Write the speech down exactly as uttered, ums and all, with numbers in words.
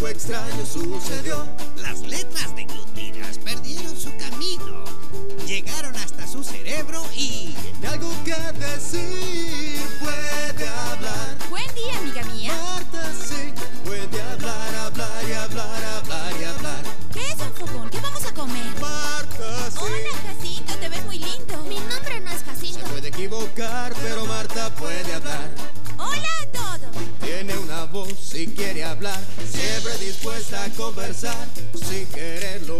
extraño sucedió. Las letras deglutidas perdieron su camino. Llegaron hasta su cerebro y... Tiene algo que decir, puede hablar. Buen día, amiga mía. Marta sí, puede hablar, hablar y hablar, hablar y hablar. ¿Qué es un fogón? ¿Qué vamos a comer? Marta sí. Hola, Jacinto, te ves muy lindo. Mi nombre no es Jacinto. Se puede equivocar, pero Marta puede hablar. Hola a todos. Tiene una voz y quiere hablar, siempre dispuesta a conversar. Sin quererlo